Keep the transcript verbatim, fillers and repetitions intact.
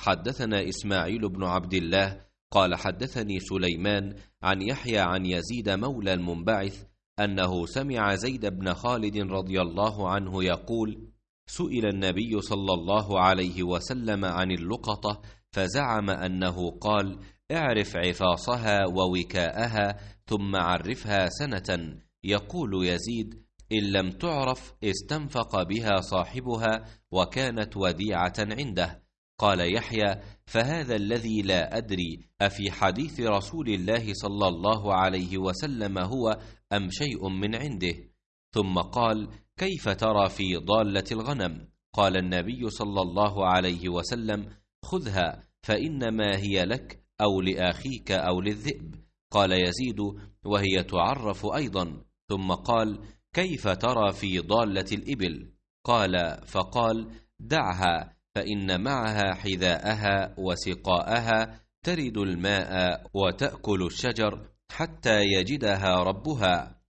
حدثنا إسماعيل بن عبد الله قال حدثني سليمان عن يحيى عن يزيد مولى المنبعث أنه سمع زيد بن خالد رضي الله عنه يقول: سئل النبي صلى الله عليه وسلم عن اللقطة فزعم أنه قال: اعرف عفاصها ووكاءها ثم عرفها سنة. يقول يزيد: إن لم تعرف استنفق بها صاحبها وكانت وديعة عنده. قال يحيى: فهذا الذي لا أدري أفي حديث رسول الله صلى الله عليه وسلم هو أم شيء من عنده؟ ثم قال: كيف ترى في ضالة الغنم؟ قال النبي صلى الله عليه وسلم: خذها فإنما هي لك أو لأخيك أو للذئب. قال يزيد: وهي تعرف أيضا. ثم قال: كيف ترى في ضالة الإبل؟ قال فقال: دعها فإن معها حذاءها وسقاءها ترد الماء وتأكل الشجر حتى يجدها ربها.